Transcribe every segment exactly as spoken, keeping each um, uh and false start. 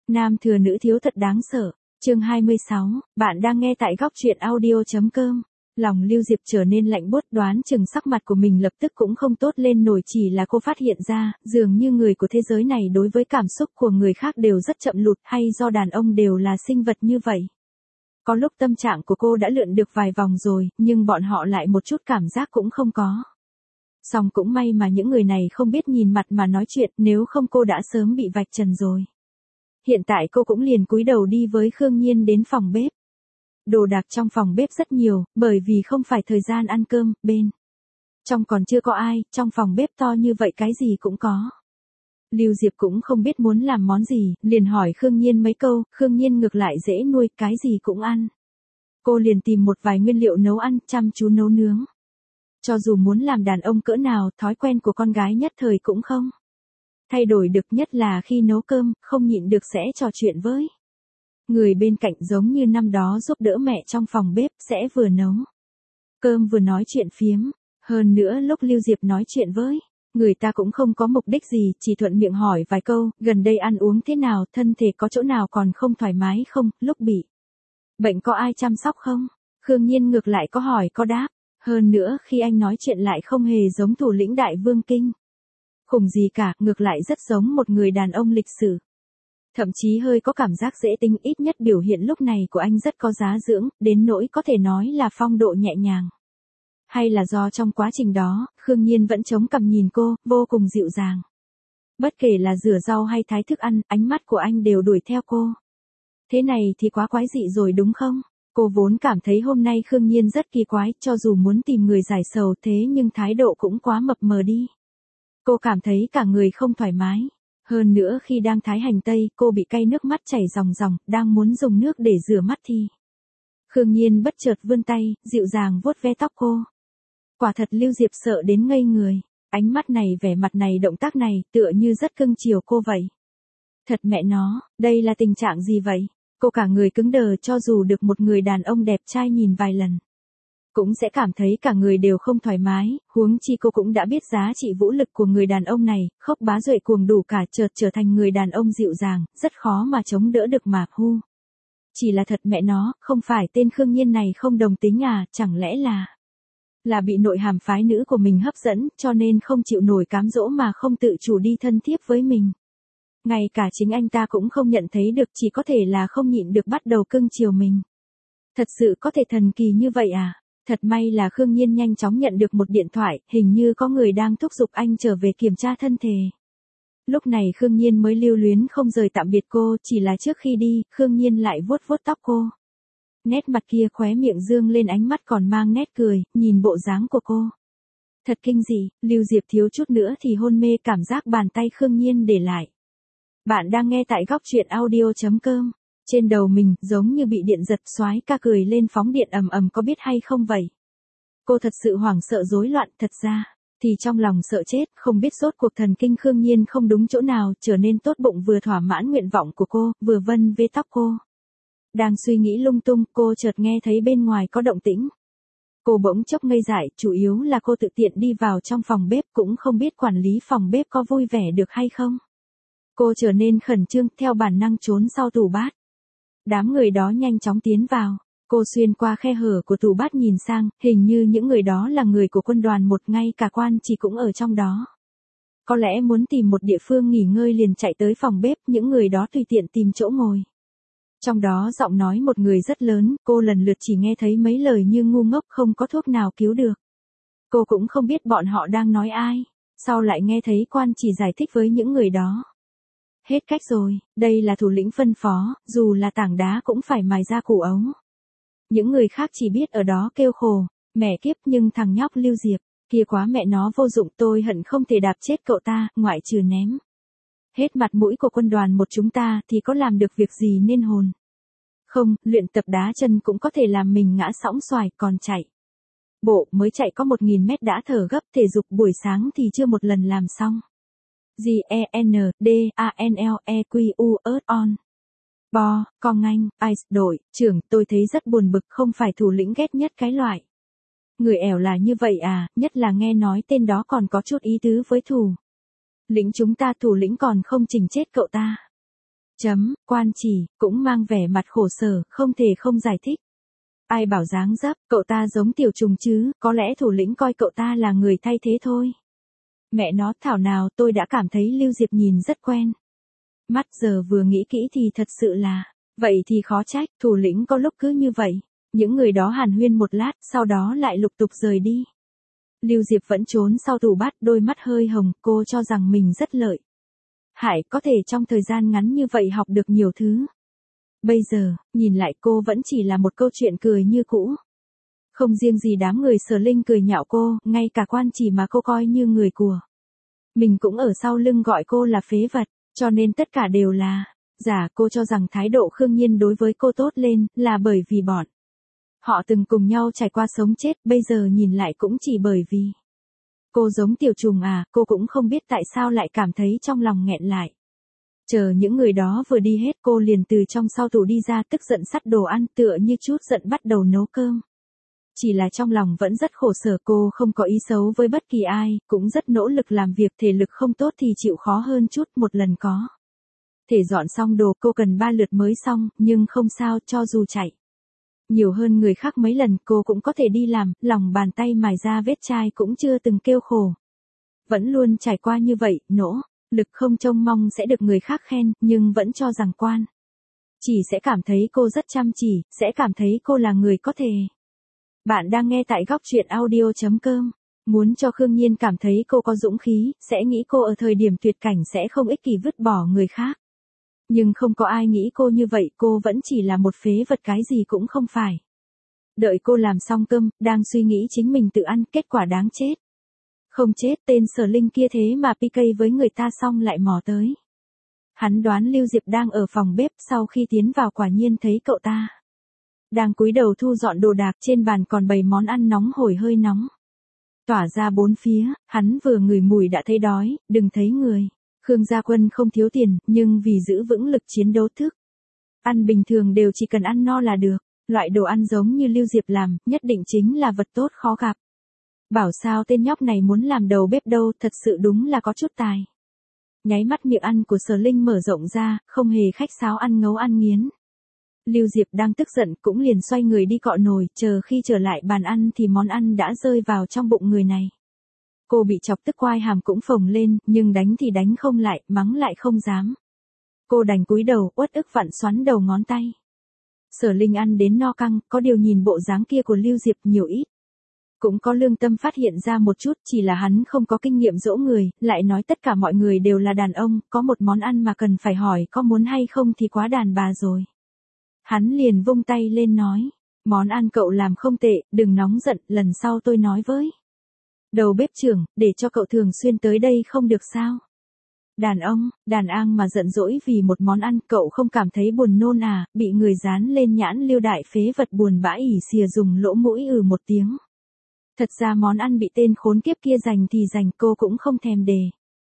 Nam thừa nữ thiếu thật đáng sợ. Chương hai mươi sáu, bạn đang nghe tại góc truyện audio.com. Lòng Lưu Diệp trở nên lạnh buốt, đoán chừng sắc mặt của mình lập tức cũng không tốt lên nổi, chỉ là cô phát hiện ra, dường như người của thế giới này đối với cảm xúc của người khác đều rất chậm lụt, hay do đàn ông đều là sinh vật như vậy. Có lúc tâm trạng của cô đã lượn được vài vòng rồi, nhưng bọn họ lại một chút cảm giác cũng không có. Song cũng may mà những người này không biết nhìn mặt mà nói chuyện, nếu không cô đã sớm bị vạch trần rồi. Hiện tại cô cũng liền cúi đầu đi với Khương Nhiên đến phòng bếp. Đồ đạc trong phòng bếp rất nhiều, bởi vì không phải thời gian ăn cơm, bên trong còn chưa có ai, trong phòng bếp to như vậy cái gì cũng có. Lưu Diệp cũng không biết muốn làm món gì, liền hỏi Khương Nhiên mấy câu, Khương Nhiên ngược lại dễ nuôi, cái gì cũng ăn. Cô liền tìm một vài nguyên liệu nấu ăn, chăm chú nấu nướng. Cho dù muốn làm đàn ông cỡ nào, thói quen của con gái nhất thời cũng không thay đổi được, nhất là khi nấu cơm, không nhịn được sẽ trò chuyện với người bên cạnh, giống như năm đó giúp đỡ mẹ trong phòng bếp, sẽ vừa nấu cơm vừa nói chuyện phiếm. Hơn nữa lúc Lưu Diệp nói chuyện với người ta cũng không có mục đích gì, chỉ thuận miệng hỏi vài câu, gần đây ăn uống thế nào, thân thể có chỗ nào còn không thoải mái không, lúc bị bệnh có ai chăm sóc không. Khương Nhiên ngược lại có hỏi có đáp. Hơn nữa khi anh nói chuyện lại không hề giống thủ lĩnh đại vương kinh khủng gì cả, ngược lại rất giống một người đàn ông lịch sử. Thậm chí hơi có cảm giác dễ tính, ít nhất biểu hiện lúc này của anh rất có giá dưỡng, đến nỗi có thể nói là phong độ nhẹ nhàng. Hay là do trong quá trình đó, Khương Nhiên vẫn chống cằm nhìn cô, vô cùng dịu dàng. Bất kể là rửa rau hay thái thức ăn, ánh mắt của anh đều đuổi theo cô. Thế này thì quá quái dị rồi đúng không? Cô vốn cảm thấy hôm nay Khương Nhiên rất kỳ quái, cho dù muốn tìm người giải sầu thế nhưng thái độ cũng quá mập mờ đi. Cô cảm thấy cả người không thoải mái. Hơn nữa khi đang thái hành tây, cô bị cay nước mắt chảy ròng ròng, đang muốn dùng nước để rửa mắt thì Khương Nhiên bất chợt vươn tay, dịu dàng vuốt ve tóc cô. Quả thật Lưu Diệp sợ đến ngây người. Ánh mắt này, vẻ mặt này, động tác này, tựa như rất cưng chiều cô vậy. Thật mẹ nó, đây là tình trạng gì vậy? Cô cả người cứng đờ, cho dù được một người đàn ông đẹp trai nhìn vài lần cũng sẽ cảm thấy cả người đều không thoải mái, huống chi cô cũng đã biết giá trị vũ lực của người đàn ông này, Khốc Bá Duệ cuồng đủ cả, chợt trở thành người đàn ông dịu dàng, rất khó mà chống đỡ được mà hu. Chỉ là thật mẹ nó, không phải tên Khương Nhiên này không đồng tính à, chẳng lẽ là là bị nội hàm phái nữ của mình hấp dẫn, cho nên không chịu nổi cám dỗ mà không tự chủ đi thân thiết với mình. Ngay cả chính anh ta cũng không nhận thấy được, chỉ có thể là không nhịn được bắt đầu cưng chiều mình. Thật sự có thể thần kỳ như vậy à? Thật may là Khương Nhiên nhanh chóng nhận được một điện thoại, hình như có người đang thúc giục anh trở về kiểm tra thân thể. Lúc này Khương Nhiên mới lưu luyến không rời tạm biệt cô, chỉ là trước khi đi, Khương Nhiên lại vuốt vuốt tóc cô. Nét mặt kia khóe miệng dương lên, ánh mắt còn mang nét cười, nhìn bộ dáng của cô. Thật kinh dị, Lưu Diệp thiếu chút nữa thì hôn mê cảm giác bàn tay Khương Nhiên để lại. Bạn đang nghe tại góc truyện audio.com. Trên đầu mình, giống như bị điện giật, soái ca cười lên phóng điện ầm ầm, có biết hay không vậy? Cô thật sự hoảng sợ rối loạn, thật ra thì trong lòng sợ chết, không biết sốt cuộc thần kinh Khương Nhiên không đúng chỗ nào, trở nên tốt bụng vừa thỏa mãn nguyện vọng của cô, vừa vân vê tóc cô. Đang suy nghĩ lung tung, cô chợt nghe thấy bên ngoài có động tĩnh. Cô bỗng chốc ngây dại, chủ yếu là cô tự tiện đi vào trong phòng bếp, cũng không biết quản lý phòng bếp có vui vẻ được hay không. Cô trở nên khẩn trương, theo bản năng trốn sau tủ bát. Đám người đó nhanh chóng tiến vào. Cô xuyên qua khe hở của tủ bát nhìn sang, hình như những người đó là người của quân đoàn một, ngay cả quan chỉ cũng ở trong đó. Có lẽ muốn tìm một địa phương nghỉ ngơi liền chạy tới phòng bếp, những người đó tùy tiện tìm chỗ ngồi. Trong đó giọng nói một người rất lớn, cô lần lượt chỉ nghe thấy mấy lời như ngu ngốc, không có thuốc nào cứu được. Cô cũng không biết bọn họ đang nói ai, sau lại nghe thấy quan chỉ giải thích với những người đó. Hết cách rồi, đây là thủ lĩnh phân phó, dù là tảng đá cũng phải mài ra củ ấu. Những người khác chỉ biết ở đó kêu khổ, mẹ kiếp, nhưng thằng nhóc Lưu Diệp, kia quá mẹ nó vô dụng, tôi hận không thể đạp chết cậu ta, ngoại trừ ném hết mặt mũi của quân đoàn một chúng ta thì có làm được việc gì nên hồn. Không, luyện tập đá chân cũng có thể làm mình ngã sóng xoài, còn chạy bộ mới chạy có một nghìn mét đã thở gấp, thể dục buổi sáng thì chưa một lần làm xong. G E N D A N L E Q U Earth on. Bo, con anh, Ice, đội, trưởng, tôi thấy rất buồn bực, không phải thủ lĩnh ghét nhất cái loại người ẻo là như vậy à, nhất là nghe nói tên đó còn có chút ý tứ với thủ lĩnh chúng ta, thủ lĩnh còn không chỉnh chết cậu ta. Chấm, quan chỉ, cũng mang vẻ mặt khổ sở, không thể không giải thích. Ai bảo dáng dấp, cậu ta giống Tiểu Trùng chứ, có lẽ thủ lĩnh coi cậu ta là người thay thế thôi. Mẹ nó, thảo nào tôi đã cảm thấy Lưu Diệp nhìn rất quen. Mắt giờ vừa nghĩ kỹ thì thật sự là, vậy thì khó trách, thủ lĩnh có lúc cứ như vậy. Những người đó hàn huyên một lát, sau đó lại lục tục rời đi. Lưu Diệp vẫn trốn sau tủ bát, đôi mắt hơi hồng, cô cho rằng mình rất lợi hại, có thể trong thời gian ngắn như vậy học được nhiều thứ. Bây giờ, nhìn lại cô vẫn chỉ là một câu chuyện cười như cũ. Không riêng gì đám người Sở Linh cười nhạo cô, ngay cả quan chỉ mà cô coi như người của mình cũng ở sau lưng gọi cô là phế vật, cho nên tất cả đều là giả. Cô cho rằng thái độ Khương Nhiên đối với cô tốt lên là bởi vì bọn họ từng cùng nhau trải qua sống chết, bây giờ nhìn lại cũng chỉ bởi vì cô giống Tiểu Trùng à, cô cũng không biết tại sao lại cảm thấy trong lòng nghẹn lại. Chờ những người đó vừa đi hết, cô liền từ trong sau tủ đi ra, tức giận xắt đồ ăn, tựa như chút giận bắt đầu nấu cơm. Chỉ là trong lòng vẫn rất khổ sở, cô không có ý xấu với bất kỳ ai, cũng rất nỗ lực làm việc, thể lực không tốt thì chịu khó hơn chút, một lần có thể dọn xong đồ cô cần ba lượt mới xong, nhưng không sao, cho dù chạy nhiều hơn người khác mấy lần cô cũng có thể đi làm, lòng bàn tay mài ra vết chai cũng chưa từng kêu khổ. Vẫn luôn trải qua như vậy, nỗ lực không trông mong sẽ được người khác khen, nhưng vẫn cho rằng quan chỉ sẽ cảm thấy cô rất chăm chỉ, sẽ cảm thấy cô là người có thể. Bạn đang nghe tại góc truyện audio chấm com. Muốn cho Khương Nhiên cảm thấy cô có dũng khí, sẽ nghĩ cô ở thời điểm tuyệt cảnh sẽ không ích kỷ vứt bỏ người khác. Nhưng không có ai nghĩ cô như vậy, cô vẫn chỉ là một phế vật, cái gì cũng không phải. Đợi cô làm xong cơm, đang suy nghĩ chính mình tự ăn, kết quả đáng chết. Không chết, tên Sở Linh kia thế mà pê ca với người ta xong lại mò tới. Hắn đoán Lưu Diệp đang ở phòng bếp, sau khi tiến vào quả nhiên thấy cậu ta đang cúi đầu thu dọn đồ đạc, trên bàn còn bày món ăn nóng hổi hơi nóng tỏa ra bốn phía. Hắn vừa ngửi mùi đã thấy đói, đừng thấy người Khương Gia Quân không thiếu tiền, nhưng vì giữ vững lực chiến đấu thức ăn bình thường đều chỉ cần ăn no là được. Loại đồ ăn giống như Lưu Diệp làm, nhất định chính là vật tốt khó gặp. Bảo sao tên nhóc này muốn làm đầu bếp đâu, thật sự đúng là có chút tài. Nháy mắt miệng ăn của Sở Linh mở rộng ra, không hề khách sáo ăn ngấu ăn nghiến. Lưu Diệp đang tức giận cũng liền xoay người đi cọ nồi, chờ khi trở lại bàn ăn thì món ăn đã rơi vào trong bụng người này. Cô bị chọc tức quai hàm cũng phồng lên, nhưng đánh thì đánh không lại, mắng lại không dám. Cô đành cúi đầu, uất ức vặn xoắn đầu ngón tay. Sở Linh ăn đến no căng, có điều nhìn bộ dáng kia của Lưu Diệp nhiều ít cũng có lương tâm phát hiện ra một chút, chỉ là hắn không có kinh nghiệm dỗ người, lại nói tất cả mọi người đều là đàn ông, có một món ăn mà cần phải hỏi có muốn hay không thì quá đàn bà rồi. Hắn liền vung tay lên nói, món ăn cậu làm không tệ, đừng nóng giận, lần sau tôi nói với đầu bếp trưởng, để cho cậu thường xuyên tới đây không được sao. Đàn ông, đàn an mà giận dỗi vì một món ăn, cậu không cảm thấy buồn nôn à, bị người dán lên nhãn Lưu đại phế vật buồn bã ỉ xìa dùng lỗ mũi ừ một tiếng. Thật ra món ăn bị tên khốn kiếp kia giành thì giành, cô cũng không thèm đề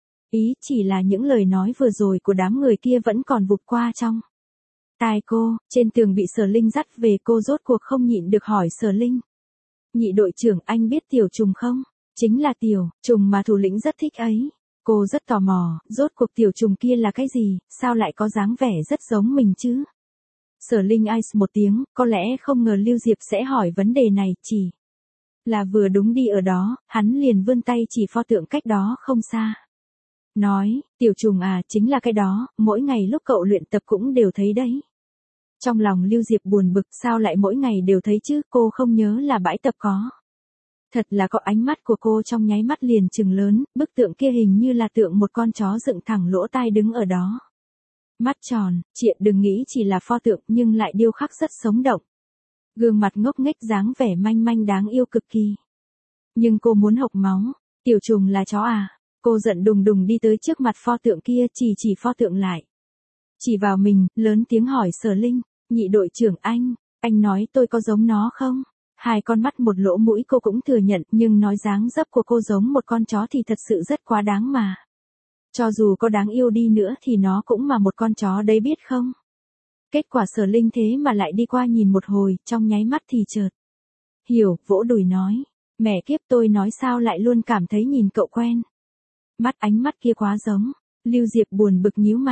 ý, chỉ là những lời nói vừa rồi của đám người kia vẫn còn vụt qua trong tai cô. Trên tường bị Sở Linh dắt về, cô rốt cuộc không nhịn được hỏi Sở Linh, nhị đội trưởng, anh biết Tiểu Trùng không? Chính là Tiểu Trùng mà thủ lĩnh rất thích ấy. Cô rất tò mò, rốt cuộc Tiểu Trùng kia là cái gì, sao lại có dáng vẻ rất giống mình chứ? Sở Linh ai một tiếng, có lẽ không ngờ Lưu Diệp sẽ hỏi vấn đề này, chỉ là vừa đúng đi ở đó, hắn liền vươn tay chỉ pho tượng cách đó không xa. Nói, Tiểu Trùng à, chính là cái đó, mỗi ngày lúc cậu luyện tập cũng đều thấy đấy. Trong lòng Lưu Diệp buồn bực, sao lại mỗi ngày đều thấy chứ, cô không nhớ là bãi tập có. Thật là có, ánh mắt của cô trong nháy mắt liền trừng lớn, bức tượng kia hình như là tượng một con chó dựng thẳng lỗ tai đứng ở đó. Mắt tròn, chị đừng nghĩ chỉ là pho tượng nhưng lại điêu khắc rất sống động. Gương mặt ngốc nghếch dáng vẻ manh manh đáng yêu cực kỳ. Nhưng cô muốn hộc máu, Tiểu Trùng là chó à? Cô giận đùng đùng đi tới trước mặt pho tượng kia, chỉ chỉ pho tượng lại. Chỉ vào mình, lớn tiếng hỏi Sở Linh, nhị đội trưởng anh, anh nói tôi có giống nó không? Hai con mắt một lỗ mũi cô cũng thừa nhận, nhưng nói dáng dấp của cô giống một con chó thì thật sự rất quá đáng mà. Cho dù có đáng yêu đi nữa thì nó cũng mà một con chó đấy biết không? Kết quả Sở Linh thế mà lại đi qua nhìn một hồi, trong nháy mắt thì chợt hiểu, vỗ đùi nói, mẹ kiếp, tôi nói sao lại luôn cảm thấy nhìn cậu quen. Mắt ánh mắt kia quá giống. Lưu Diệp buồn bực nhíu mày.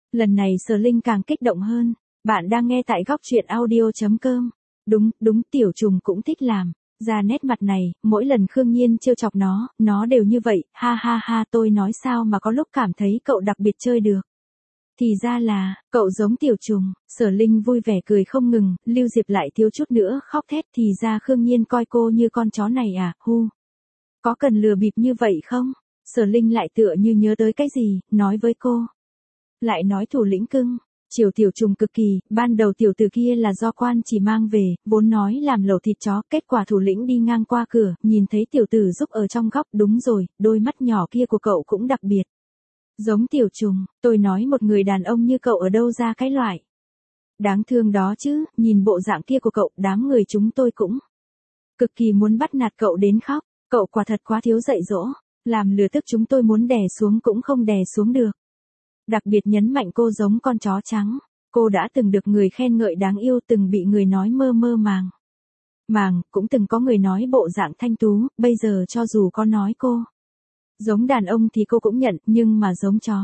Lần này Sở Linh càng kích động hơn. Bạn đang nghe tại góc truyện audio.com. Đúng, đúng, tiểu trùng cũng thích làm. Ra nét mặt này, mỗi lần Khương Nhiên trêu chọc nó, nó đều như vậy, ha ha ha, tôi nói sao mà có lúc cảm thấy cậu đặc biệt chơi được. Thì ra là, cậu giống tiểu trùng. Sở Linh vui vẻ cười không ngừng, Lưu Diệp lại thiếu chút nữa khóc thét, thì ra Khương Nhiên coi cô như con chó này à, hu. Có cần lừa bịp như vậy không? Sở Linh lại tựa như nhớ tới cái gì, nói với cô. Lại nói thủ lĩnh cưng. Chiều tiểu trùng cực kỳ, ban đầu tiểu tử kia là do quan chỉ mang về, vốn nói làm lẩu thịt chó, kết quả thủ lĩnh đi ngang qua cửa, nhìn thấy tiểu tử giúp ở trong góc, đúng rồi, đôi mắt nhỏ kia của cậu cũng đặc biệt. Giống tiểu trùng, tôi nói một người đàn ông như cậu ở đâu ra cái loại. Đáng thương đó chứ, nhìn bộ dạng kia của cậu, đám người chúng tôi cũng cực kỳ muốn bắt nạt cậu đến khóc, cậu quả thật quá thiếu dạy dỗ, làm lừa tức chúng tôi muốn đè xuống cũng không đè xuống được. Đặc biệt nhấn mạnh cô giống con chó trắng, cô đã từng được người khen ngợi đáng yêu, từng bị người nói mơ mơ màng. Màng, cũng từng có người nói bộ dạng thanh tú, bây giờ cho dù có nói cô giống đàn ông thì cô cũng nhận, nhưng mà giống chó.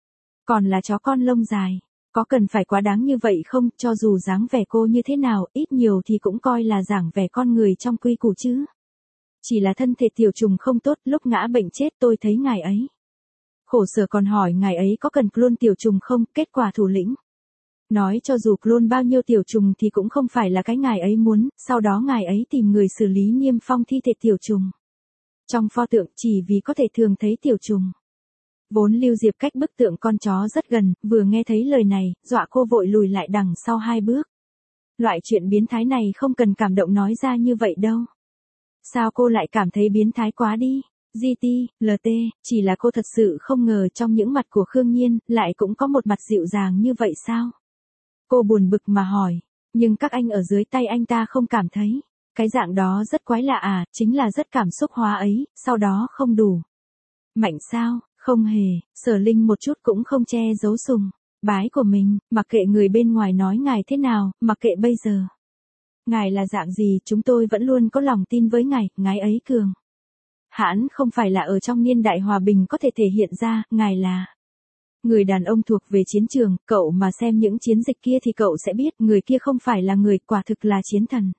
Còn là chó con lông dài, có cần phải quá đáng như vậy không, cho dù dáng vẻ cô như thế nào, ít nhiều thì cũng coi là dáng vẻ con người trong quy củ chứ. Chỉ là thân thể tiểu trùng không tốt, lúc ngã bệnh chết tôi thấy ngài ấy. Khổ sở còn hỏi ngài ấy có cần clone tiểu trùng không, kết quả thủ lĩnh nói cho dù clone bao nhiêu tiểu trùng thì cũng không phải là cái ngài ấy muốn, sau đó ngài ấy tìm người xử lý niêm phong thi thể tiểu trùng. Trong pho tượng chỉ vì có thể thường thấy tiểu trùng. Vốn Lưu Diệp cách bức tượng con chó rất gần, vừa nghe thấy lời này, dọa cô vội lùi lại đằng sau hai bước. Loại chuyện biến thái này không cần cảm động nói ra như vậy đâu. Sao cô lại cảm thấy biến thái quá đi? giê tê, lờ tê, chỉ là cô thật sự không ngờ trong những mặt của Khương Nhiên, lại cũng có một mặt dịu dàng như vậy sao? Cô buồn bực mà hỏi, nhưng các anh ở dưới tay anh ta không cảm thấy. Cái dạng đó rất quái lạ à, chính là rất cảm xúc hóa ấy, sau đó không đủ. Mạnh sao, không hề, Sở Linh một chút cũng không che giấu sùng bái của mình, mặc kệ người bên ngoài nói ngài thế nào, mặc kệ bây giờ. Ngài là dạng gì, chúng tôi vẫn luôn có lòng tin với ngài, ngài ấy cường. Hãn không phải là ở trong niên đại hòa bình có thể thể hiện ra, ngài là người đàn ông thuộc về chiến trường, cậu mà xem những chiến dịch kia thì cậu sẽ biết người kia không phải là người, quả thực là chiến thần.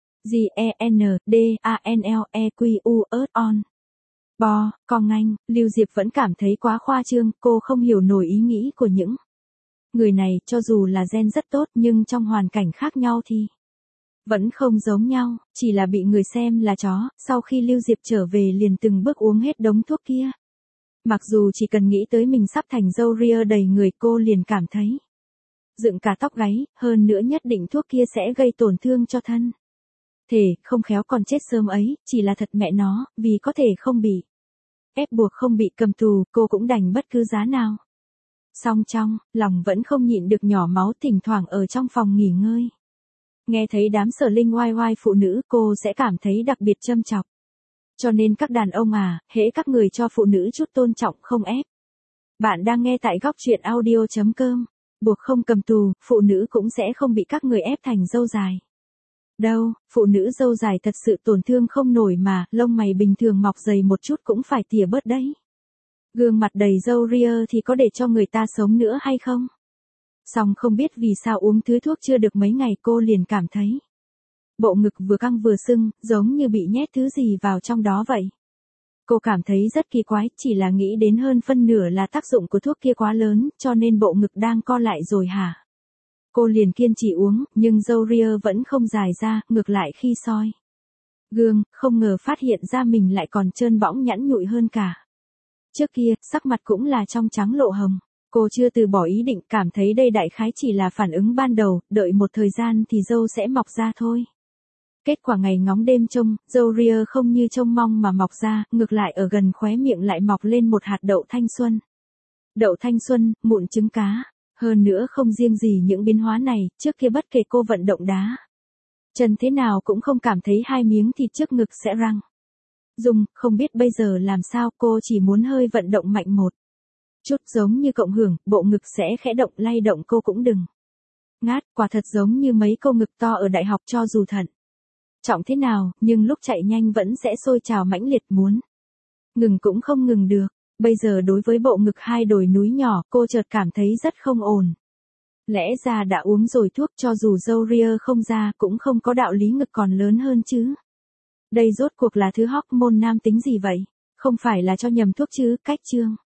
G-E-N-D-A-N-L-E-Q-U-E-on. Bo, con anh, Lưu Diệp vẫn cảm thấy quá khoa trương, cô không hiểu nổi ý nghĩ của những người này, cho dù là gen rất tốt nhưng trong hoàn cảnh khác nhau thì vẫn không giống nhau, chỉ là bị người xem là chó, sau khi Lưu Diệp trở về liền từng bước uống hết đống thuốc kia. Mặc dù chỉ cần nghĩ tới mình sắp thành râu ria đầy người cô liền cảm thấy dựng cả tóc gáy, hơn nữa nhất định thuốc kia sẽ gây tổn thương cho thân thể, không khéo còn chết sớm ấy, chỉ là thật mẹ nó, vì có thể không bị ép buộc không bị cầm tù, cô cũng đành bất cứ giá nào. Song trong, lòng vẫn không nhịn được nhỏ máu, thỉnh thoảng ở trong phòng nghỉ ngơi. Nghe thấy đám Sở Linh oai oai phụ nữ cô sẽ cảm thấy đặc biệt châm chọc. Cho nên các đàn ông à, hễ các người cho phụ nữ chút tôn trọng không ép. Bạn đang nghe tại góc truyện audio.com. Buộc không cầm tù, phụ nữ cũng sẽ không bị các người ép thành râu dài. Đâu, phụ nữ râu dài thật sự tổn thương không nổi mà, lông mày bình thường mọc dày một chút cũng phải tỉa bớt đấy. Gương mặt đầy râu ria thì có để cho người ta sống nữa hay không? Song không biết vì sao uống thứ thuốc chưa được mấy ngày cô liền cảm thấy bộ ngực vừa căng vừa sưng, giống như bị nhét thứ gì vào trong đó vậy. Cô cảm thấy rất kỳ quái, chỉ là nghĩ đến hơn phân nửa là tác dụng của thuốc kia quá lớn, cho nên bộ ngực đang co lại rồi hả? Cô liền kiên trì uống, nhưng râu ria vẫn không dài ra, ngược lại khi soi gương, không ngờ phát hiện ra mình lại còn trơn bõng nhẵn nhụi hơn cả trước kia, sắc mặt cũng là trong trắng lộ hồng. Cô chưa từ bỏ ý định, cảm thấy đây đại khái chỉ là phản ứng ban đầu, đợi một thời gian thì râu sẽ mọc ra thôi. Kết quả ngày ngóng đêm trông, râu ria không như trông mong mà mọc ra, ngược lại ở gần khóe miệng lại mọc lên một hạt đậu thanh xuân. Đậu thanh xuân, mụn trứng cá. Hơn nữa không riêng gì những biến hóa này, trước kia bất kể cô vận động đá chân thế nào cũng không cảm thấy hai miếng thịt trước ngực sẽ răng rung, không biết bây giờ làm sao, cô chỉ muốn hơi vận động mạnh một chút, giống như cộng hưởng, bộ ngực sẽ khẽ động lay động cô cũng đừng ngát, quả thật giống như mấy câu ngực to ở đại học, cho dù thận trọng thế nào, nhưng lúc chạy nhanh vẫn sẽ sôi trào mãnh liệt, muốn ngừng cũng không ngừng được. Bây giờ đối với bộ ngực hai đồi núi nhỏ, cô chợt cảm thấy rất không ổn. Lẽ ra đã uống rồi thuốc cho dù râu ria không ra cũng không có đạo lý ngực còn lớn hơn chứ. Đây rốt cuộc là thứ hormone nam tính gì vậy? Không phải là cho nhầm thuốc chứ, cách chương.